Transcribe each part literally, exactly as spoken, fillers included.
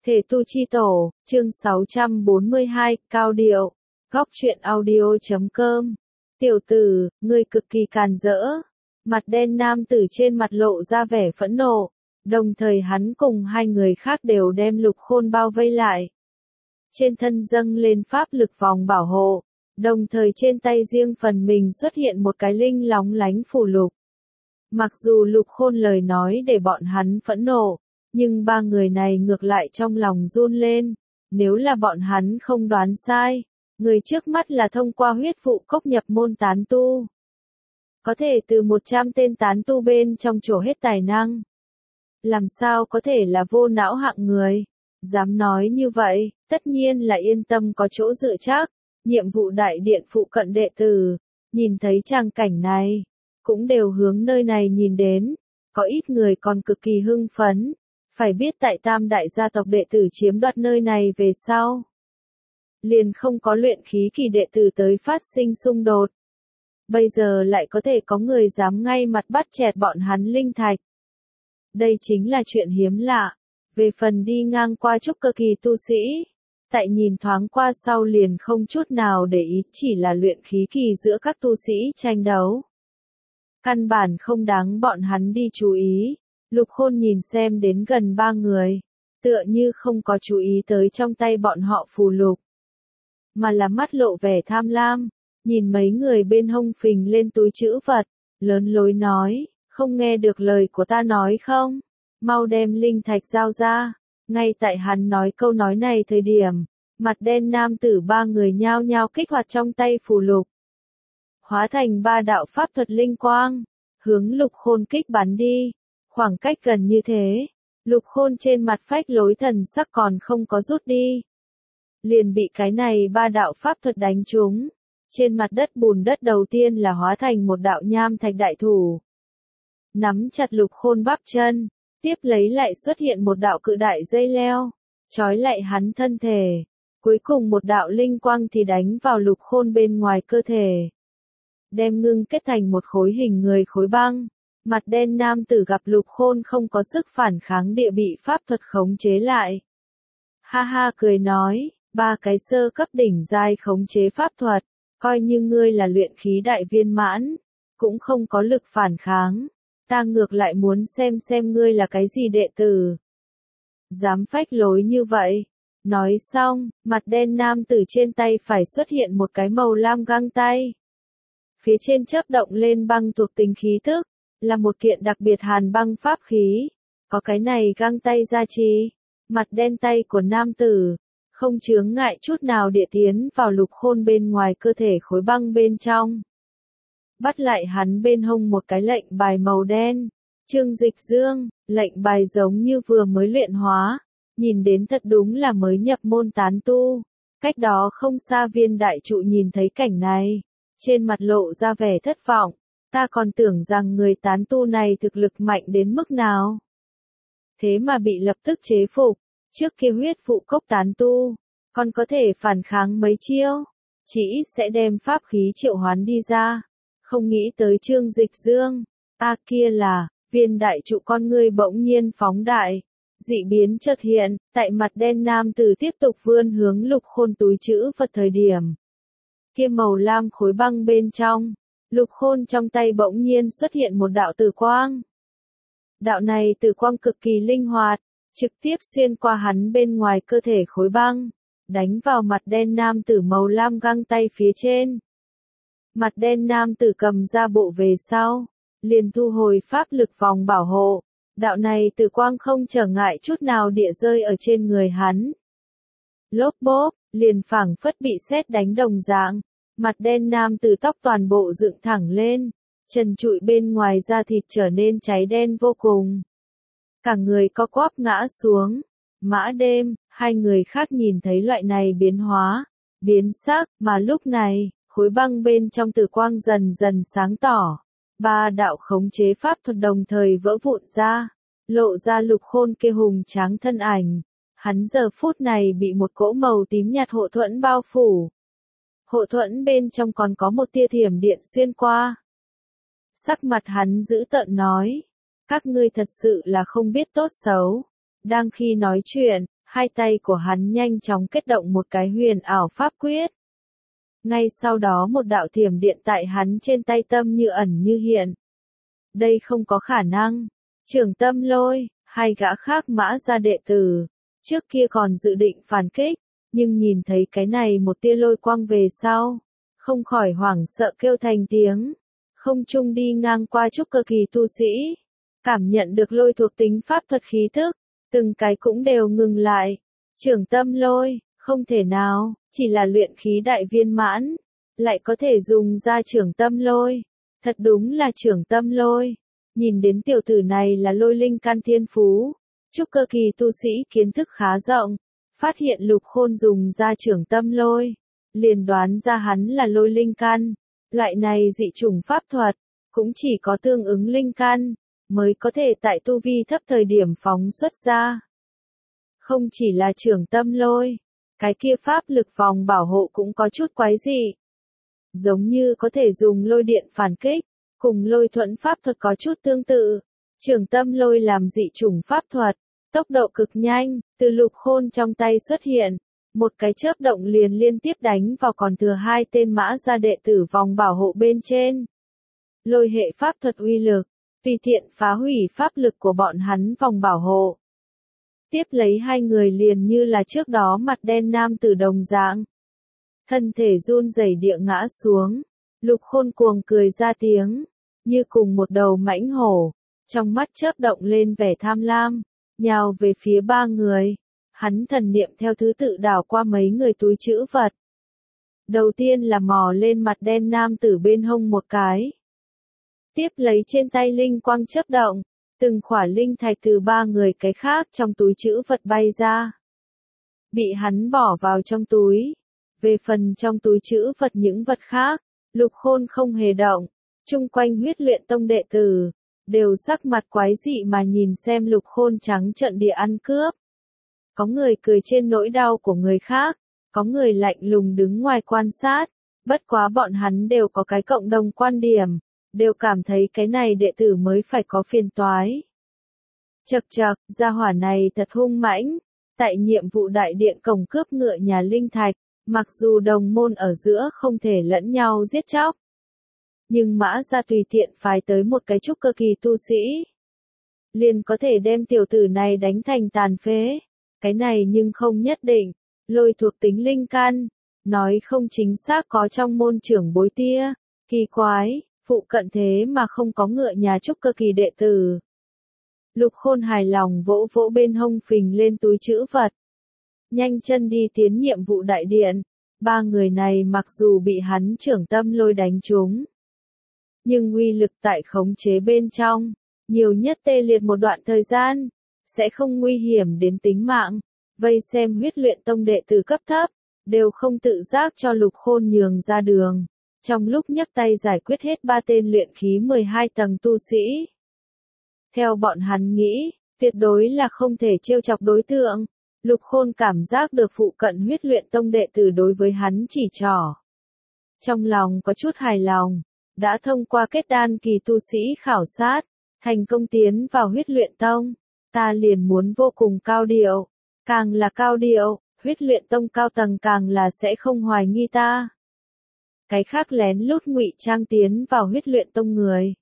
Thể tu chi tổ, chương sáu trăm bốn mươi hai, cao điệu, góc truyện audio chấm com. Tiểu tử, ngươi cực kỳ càn rỡ. Mặt đen nam tử trên mặt lộ ra vẻ phẫn nộ, đồng thời hắn cùng hai người khác đều đem Lục Khôn bao vây lại. Trên thân dâng lên pháp lực vòng bảo hộ, đồng thời trên tay riêng phần mình xuất hiện một cái linh lóng lánh phù lục. Mặc dù Lục Khôn lời nói để bọn hắn phẫn nộ, nhưng ba người này ngược lại trong lòng run lên, nếu là bọn hắn không đoán sai, người trước mắt là thông qua huyết vụ cốc nhập môn tán tu. Có thể từ một trăm tên tán tu bên trong trổ hết tài năng. Làm sao có thể là vô não hạng người? Dám nói như vậy, tất nhiên là yên tâm có chỗ dựa chắc. Nhiệm vụ đại điện phụ cận đệ tử, nhìn thấy tràng cảnh này, cũng đều hướng nơi này nhìn đến, có ít người còn cực kỳ hưng phấn. Phải biết tại tam đại gia tộc đệ tử chiếm đoạt nơi này về sau, liền không có luyện khí kỳ đệ tử tới phát sinh xung đột. Bây giờ lại có thể có người dám ngay mặt bắt chẹt bọn hắn linh thạch. Đây chính là chuyện hiếm lạ. Về phần đi ngang qua trúc cơ kỳ tu sĩ, tại nhìn thoáng qua sau liền không chút nào để ý, chỉ là luyện khí kỳ giữa các tu sĩ tranh đấu. Căn bản không đáng bọn hắn đi chú ý. Lục Khôn nhìn xem đến gần ba người, tựa như không có chú ý tới trong tay bọn họ phù lục, mà là mắt lộ vẻ tham lam, nhìn mấy người bên hông phình lên túi trữ vật, lớn lối nói, không nghe được lời của ta nói không? Mau đem linh thạch giao ra. Ngay tại hắn nói câu nói này thời điểm, mặt đen nam tử ba người nhao nhao kích hoạt trong tay phù lục, hóa thành ba đạo pháp thuật linh quang, hướng Lục Khôn kích bắn đi. Khoảng cách gần như thế, Lục Khôn trên mặt phách lối thần sắc còn không có rút đi, liền bị cái này ba đạo pháp thuật đánh trúng. Trên mặt đất bùn đất đầu tiên là hóa thành một đạo nham thạch đại thủ, nắm chặt Lục Khôn bắp chân, tiếp lấy lại xuất hiện một đạo cự đại dây leo, trói lại hắn thân thể. Cuối cùng một đạo linh quang thì đánh vào Lục Khôn bên ngoài cơ thể, đem ngưng kết thành một khối hình người khối băng. Mặt đen nam tử gặp Lục Khôn không có sức phản kháng địa bị pháp thuật khống chế lại. Ha ha cười nói, ba cái sơ cấp đỉnh giai khống chế pháp thuật, coi như ngươi là luyện khí đại viên mãn, cũng không có lực phản kháng. Ta ngược lại muốn xem xem ngươi là cái gì đệ tử. Dám phách lối như vậy. Nói xong, mặt đen nam tử trên tay phải xuất hiện một cái màu lam găng tay. Phía trên chớp động lên băng thuộc tính khí tức. Là một kiện đặc biệt hàn băng pháp khí. Có cái này găng tay gia trì, mặt đen tay của nam tử không chướng ngại chút nào địa tiến vào Lục Khôn bên ngoài cơ thể khối băng bên trong. Bắt lại hắn bên hông một cái lệnh bài màu đen. Trương Dịch Dương, lệnh bài giống như vừa mới luyện hóa, nhìn đến thật đúng là mới nhập môn tán tu. Cách đó không xa Viên đại trụ nhìn thấy cảnh này, trên mặt lộ ra vẻ thất vọng. Ta còn tưởng rằng người tán tu này thực lực mạnh đến mức nào. Thế mà bị lập tức chế phục. Trước kia huyết vụ cốc tán tu, còn có thể phản kháng mấy chiêu, chỉ ít sẽ đem pháp khí triệu hoán đi ra. Không nghĩ tới Trương Dịch Dương. A kia là, Viên đại trụ con ngươi bỗng nhiên phóng đại. Dị biến chợt hiện, tại mặt đen nam tử tiếp tục vươn hướng Lục Khôn túi trữ vật thời điểm. Kia màu lam khối băng bên trong. Lục Khôn trong tay bỗng nhiên xuất hiện một đạo tử quang. Đạo này tử quang cực kỳ linh hoạt, trực tiếp xuyên qua hắn bên ngoài cơ thể khối băng, đánh vào mặt đen nam tử màu lam găng tay phía trên. Mặt đen nam tử cầm ra bộ về sau, liền thu hồi pháp lực vòng bảo hộ. Đạo này tử quang không trở ngại chút nào địa rơi ở trên người hắn. Lốp bốp, liền phảng phất bị sét đánh đồng dạng. Mặt đen nam tử tóc toàn bộ dựng thẳng lên, trần trụi bên ngoài da thịt trở nên cháy đen vô cùng. Cả người co quắp ngã xuống. Mã Đêm, hai người khác nhìn thấy loại này biến hóa, biến sắc, mà lúc này, khối băng bên trong tử quang dần dần sáng tỏ. Ba đạo khống chế pháp thuật đồng thời vỡ vụn ra, lộ ra Lục Khôn kia hùng tráng thân ảnh. Hắn giờ phút này bị một cỗ màu tím nhạt hộ thuẫn bao phủ. Hộ thuẫn bên trong còn có một tia thiểm điện xuyên qua. Sắc mặt hắn dữ tợn nói, các ngươi thật sự là không biết tốt xấu. Đang khi nói chuyện, Hai tay của hắn nhanh chóng kết động một cái huyền ảo pháp quyết. Ngay sau đó một đạo thiểm điện tại hắn trên tay tâm như ẩn như hiện. Đây không có khả năng. Trưởng Tâm Lôi, hai gã khác Mã gia đệ tử, trước kia còn dự định phản kích, nhưng nhìn thấy cái này một tia lôi quang về sau, không khỏi hoảng sợ kêu thành tiếng. Không trung đi ngang qua trúc cơ kỳ tu sĩ, cảm nhận được lôi thuộc tính pháp thuật khí thức, từng cái cũng đều ngừng lại. Trưởng Tâm Lôi, không thể nào, chỉ là luyện khí đại viên mãn, lại có thể dùng ra Trưởng Tâm Lôi. Thật đúng là Trưởng Tâm Lôi. Nhìn đến tiểu tử này là lôi linh căn thiên phú, trúc cơ kỳ tu sĩ kiến thức khá rộng, phát hiện Lục Khôn dùng ra Trưởng Tâm Lôi, liền đoán ra hắn là lôi linh căn. Loại này dị chủng pháp thuật, cũng chỉ có tương ứng linh căn, mới có thể tại tu vi thấp thời điểm phóng xuất ra. Không chỉ là Trưởng Tâm Lôi, cái kia pháp lực vòng bảo hộ cũng có chút quái dị. Giống như có thể dùng lôi điện phản kích, cùng lôi thuẫn pháp thuật có chút tương tự. Trưởng Tâm Lôi làm dị chủng pháp thuật, tốc độ cực nhanh, từ Lục Khôn trong tay xuất hiện, một cái chớp động liền liên tiếp đánh vào còn thừa hai tên Mã gia đệ tử vòng bảo hộ bên trên. Lôi hệ pháp thuật uy lực, tùy tiện phá hủy pháp lực của bọn hắn vòng bảo hộ. Tiếp lấy hai người liền như là trước đó mặt đen nam tử đồng dạng. Thân thể run rẩy địa ngã xuống, Lục Khôn cuồng cười ra tiếng, như cùng một đầu mãnh hổ, trong mắt chớp động lên vẻ tham lam, nhào về phía ba người. Hắn thần niệm theo thứ tự đảo qua mấy người túi trữ vật. Đầu tiên là mò lên mặt đen nam tử bên hông một cái. Tiếp lấy trên tay linh quang chớp động, từng khỏa linh thạch từ ba người cái khác trong túi trữ vật bay ra. Bị hắn bỏ vào trong túi. Về phần trong túi trữ vật những vật khác, Lục Khôn không hề động. Chung quanh huyết luyện tông đệ tử, đều sắc mặt quái dị mà nhìn xem Lục Khôn trắng trợn địa ăn cướp. Có người cười trên nỗi đau của người khác, có người lạnh lùng đứng ngoài quan sát, bất quá bọn hắn đều có cái cộng đồng quan điểm, đều cảm thấy cái này đệ tử mới phải có phiền toái. Chậc chậc, gia hỏa này thật hung mãnh, tại nhiệm vụ đại điện cổng cướp ngựa nhà linh thạch, mặc dù đồng môn ở giữa không thể lẫn nhau giết chóc, nhưng Mã gia tùy tiện phái tới một cái trúc cơ kỳ tu sĩ, liền có thể đem tiểu tử này đánh thành tàn phế. Cái này nhưng không nhất định, lôi thuộc tính linh căn, nói không chính xác có trong môn trưởng bối tia, kỳ quái, phụ cận thế mà không có ngựa nhà trúc cơ kỳ đệ tử. Lục Khôn hài lòng vỗ vỗ bên hông phình lên túi trữ vật. Nhanh chân đi tiến nhiệm vụ đại điện, ba người này mặc dù bị hắn Trưởng Tâm Lôi đánh trúng, nhưng uy lực tại khống chế bên trong, nhiều nhất tê liệt một đoạn thời gian, sẽ không nguy hiểm đến tính mạng. Vây xem huyết luyện tông đệ tử cấp thấp, đều không tự giác cho Lục Khôn nhường ra đường. Trong lúc nhấc tay giải quyết hết ba tên luyện khí mười hai tầng tu sĩ. Theo bọn hắn nghĩ, tuyệt đối là không thể trêu chọc đối tượng. Lục Khôn cảm giác được phụ cận huyết luyện tông đệ tử đối với hắn chỉ trỏ. Trong lòng có chút hài lòng, đã thông qua kết đan kỳ tu sĩ khảo sát, thành công tiến vào huyết luyện tông. Ta liền muốn vô cùng cao điệu, càng là cao điệu, huyết luyện tông cao tầng càng là sẽ không hoài nghi ta. Cái khác lén lút ngụy trang tiến vào huyết luyện tông người,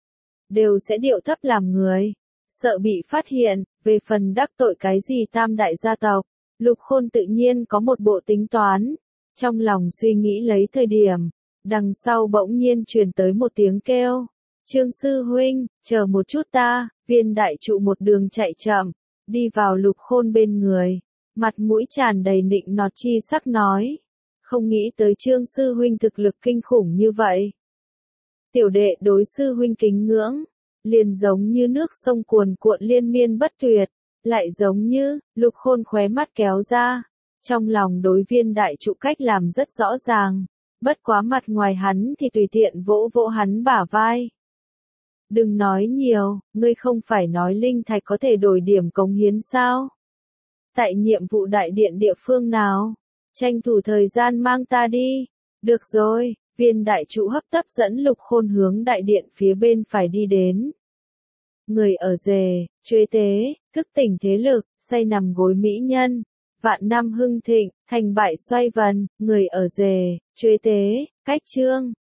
đều sẽ điệu thấp làm người, sợ bị phát hiện. Về phần đắc tội cái gì tam đại gia tộc, Lục Khôn tự nhiên có một bộ tính toán. Trong lòng suy nghĩ lấy thời điểm, đằng sau bỗng nhiên truyền tới một tiếng kêu. Trương sư huynh, chờ một chút ta. Viên đại trụ một đường chạy chậm, đi vào Lục Khôn bên người, mặt mũi tràn đầy nịnh nọt chi sắc nói. Không nghĩ tới Trương sư huynh thực lực kinh khủng như vậy. Tiểu đệ đối sư huynh kính ngưỡng, liền giống như nước sông cuồn cuộn liên miên bất tuyệt, lại giống như, Lục Khôn khóe mắt kéo ra. Trong lòng đối viên đại trụ cách làm rất rõ ràng, bất quá mặt ngoài hắn thì tùy tiện vỗ vỗ hắn bả vai. Đừng nói nhiều, ngươi không phải nói linh thạch có thể đổi điểm cống hiến sao? Tại nhiệm vụ đại điện địa phương nào? Tranh thủ thời gian mang ta đi. Được rồi, viên đại trụ hấp tấp dẫn Lục Khôn hướng đại điện phía bên phải đi đến. Người ở rề, truy tế, thức tỉnh thế lực, say nằm gối mỹ nhân, vạn năm hưng thịnh, thành bại xoay vần, người ở rề, chuế tế, cách chương.